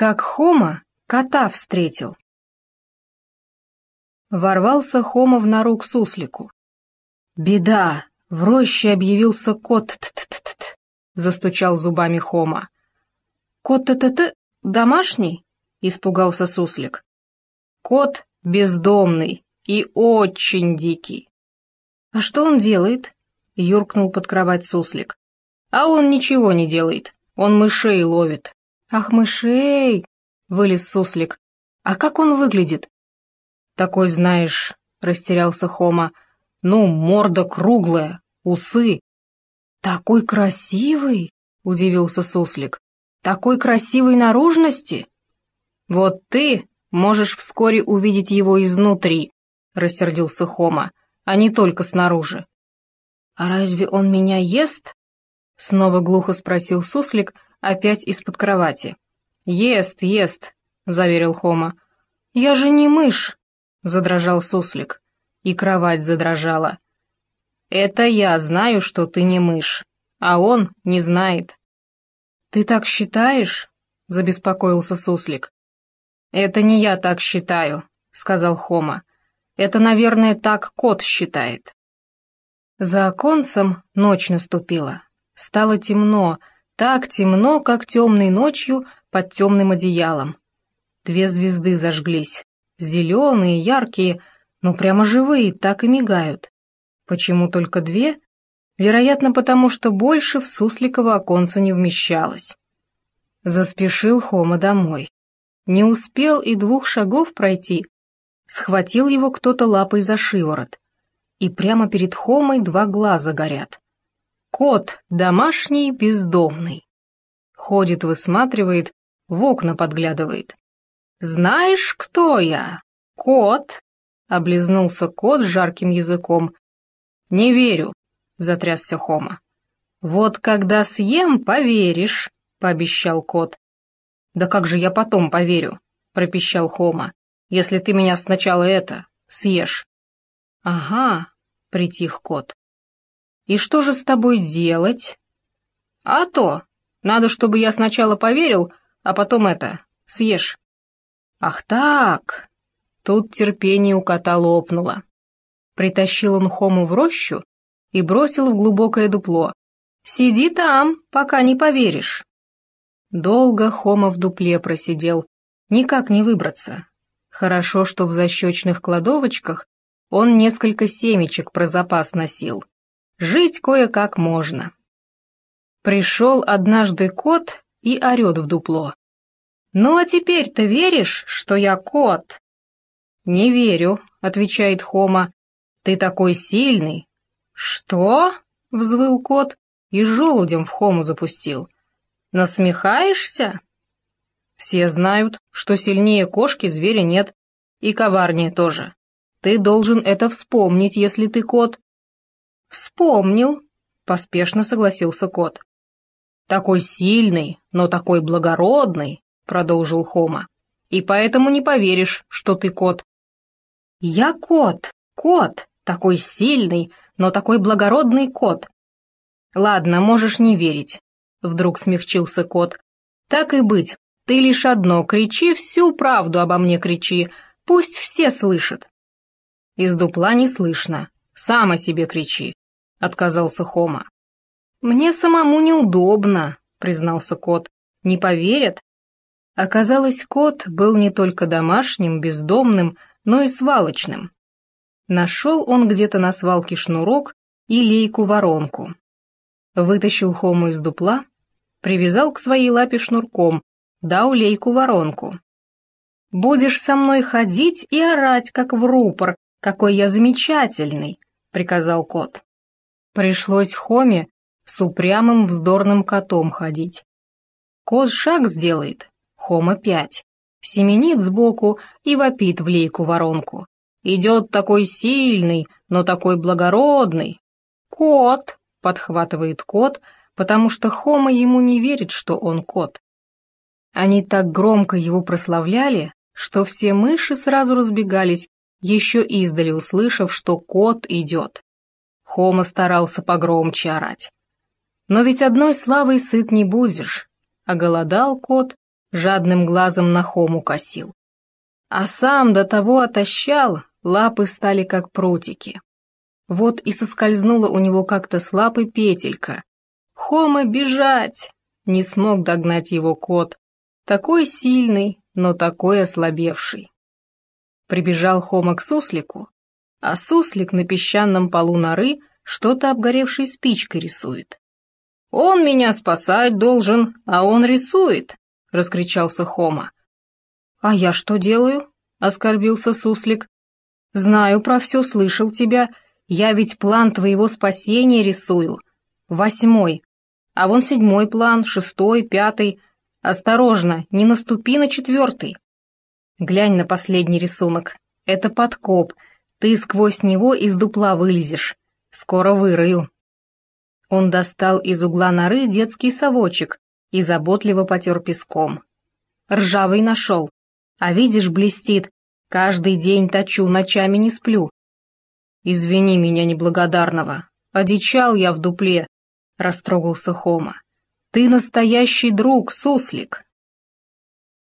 Как Хома кота встретил. Ворвался Хома в нору к суслику. «Беда! В роще объявился кот, т-т-т-т-т!» — застучал зубами Хома. «Кот т-т-т? Домашний?» — испугался суслик. «Кот бездомный и очень дикий». «А что он делает?» — юркнул под кровать суслик. «А он ничего не делает, он мышей ловит». «Ах, мышей!» — вылез суслик. «А как он выглядит?» «Такой, знаешь», — растерялся Хома, — «ну, морда круглая, усы». «Такой красивый!» — удивился суслик. «Такой красивой наружности?» «Вот ты можешь вскоре увидеть его изнутри», — рассердился Хома, — «а не только снаружи». «А разве он меня ест?» — снова глухо спросил суслик, опять из-под кровати. «Ест, ест», — заверил Хома. «Я же не мышь», — задрожал суслик, и кровать задрожала. «Это я знаю, что ты не мышь, а он не знает». «Ты так считаешь?» — забеспокоился суслик. «Это не я так считаю», — сказал Хома. «Это, наверное, так кот считает». За оконцем ночь наступила. Стало темно, так темно, как темной ночью под темным одеялом. 2 звезды зажглись, зеленые, яркие, но прямо живые, так и мигают. Почему только 2? Вероятно, потому что больше в сусликово оконце не вмещалось. Заспешил Хома домой. Не успел и 2 шагов пройти, схватил его кто-то лапой за шиворот. И прямо перед Хомой 2 глаза горят. Кот домашний, бездомный. Ходит, высматривает, в окна подглядывает. «Знаешь, кто я? Кот!» — облизнулся кот жарким языком. «Не верю», — затрясся Хома. «Вот когда съем, поверишь», — пообещал кот. «Да как же я потом поверю?» — пропищал Хома. «Если ты меня сначала съешь». «Ага», — притих кот. «И что же с тобой делать?» «А то, надо, чтобы я сначала поверил, а потом съешь». «Ах так!» Тут терпение у кота лопнуло. Притащил он Хому в рощу и бросил в глубокое дупло. «Сиди там, пока не поверишь». Долго Хома в дупле просидел, никак не выбраться. Хорошо, что в защечных кладовочках он несколько семечек про запас носил. Жить кое-как можно. Пришел однажды кот и орет в дупло. «Ну а теперь-то веришь, что я кот?» «Не верю», — отвечает Хома. «Ты такой сильный». «Что?» — взвыл кот и желудем в Хому запустил. «Насмехаешься?» «Все знают, что сильнее кошки зверя нет, и коварнее тоже. Ты должен это вспомнить, если ты кот». «Вспомнил», — поспешно согласился кот. «Такой сильный, но такой благородный», — продолжил Хома. «И поэтому не поверишь, что ты кот». «Я кот, такой сильный, но такой благородный кот». «Ладно, можешь не верить», — вдруг смягчился кот. «Так и быть, ты лишь одно кричи, всю правду обо мне кричи, пусть все слышат». «Из дупла не слышно, сам о себе кричи», — отказался Хома. «Мне самому неудобно», — признался кот. «Не поверят?» Оказалось, кот был не только домашним, бездомным, но и свалочным. Нашел он где-то на свалке шнурок и лейку-воронку. Вытащил Хому из дупла, привязал к своей лапе шнурком, дал лейку-воронку. «Будешь со мной ходить и орать, как в рупор, какой я замечательный», — приказал кот. Пришлось Хоме с упрямым вздорным котом ходить. Кот шаг сделает, Хома 5, семенит сбоку и вопит в лейку-воронку. «Идет такой сильный, но такой благородный». «Кот», — подхватывает кот, потому что Хома ему не верит, что он кот. Они так громко его прославляли, что все мыши сразу разбегались, еще издали услышав, что кот идет. Хома старался погромче орать. Но ведь одной славой сыт не будешь. Оголодал кот жадным глазом на Хому косил. А сам до того отощал, лапы стали как прутики. Вот и соскользнула у него как-то с лапы петелька. «Хома, бежать!» Не смог догнать его кот. Такой сильный, но такой ослабевший. Прибежал Хома к суслику, а суслик на песчаном полу норы что-то обгоревшей спичкой рисует. «Он меня спасать должен, а он рисует!» — раскричался Хома. «А я что делаю?» — оскорбился суслик. «Знаю про все, слышал тебя. Я ведь план твоего спасения рисую. 8, а вон 7 план, 6, 5. Осторожно, не наступи на 4. Глянь на последний рисунок. Это подкоп. Ты сквозь него из дупла вылезешь. Скоро вырою». Он достал из угла норы детский совочек и заботливо потер песком. «Ржавый нашел. А видишь, блестит. Каждый день точу, ночами не сплю». «Извини меня, неблагодарного. Одичал я в дупле», — растрогался Хома. «Ты настоящий друг, суслик.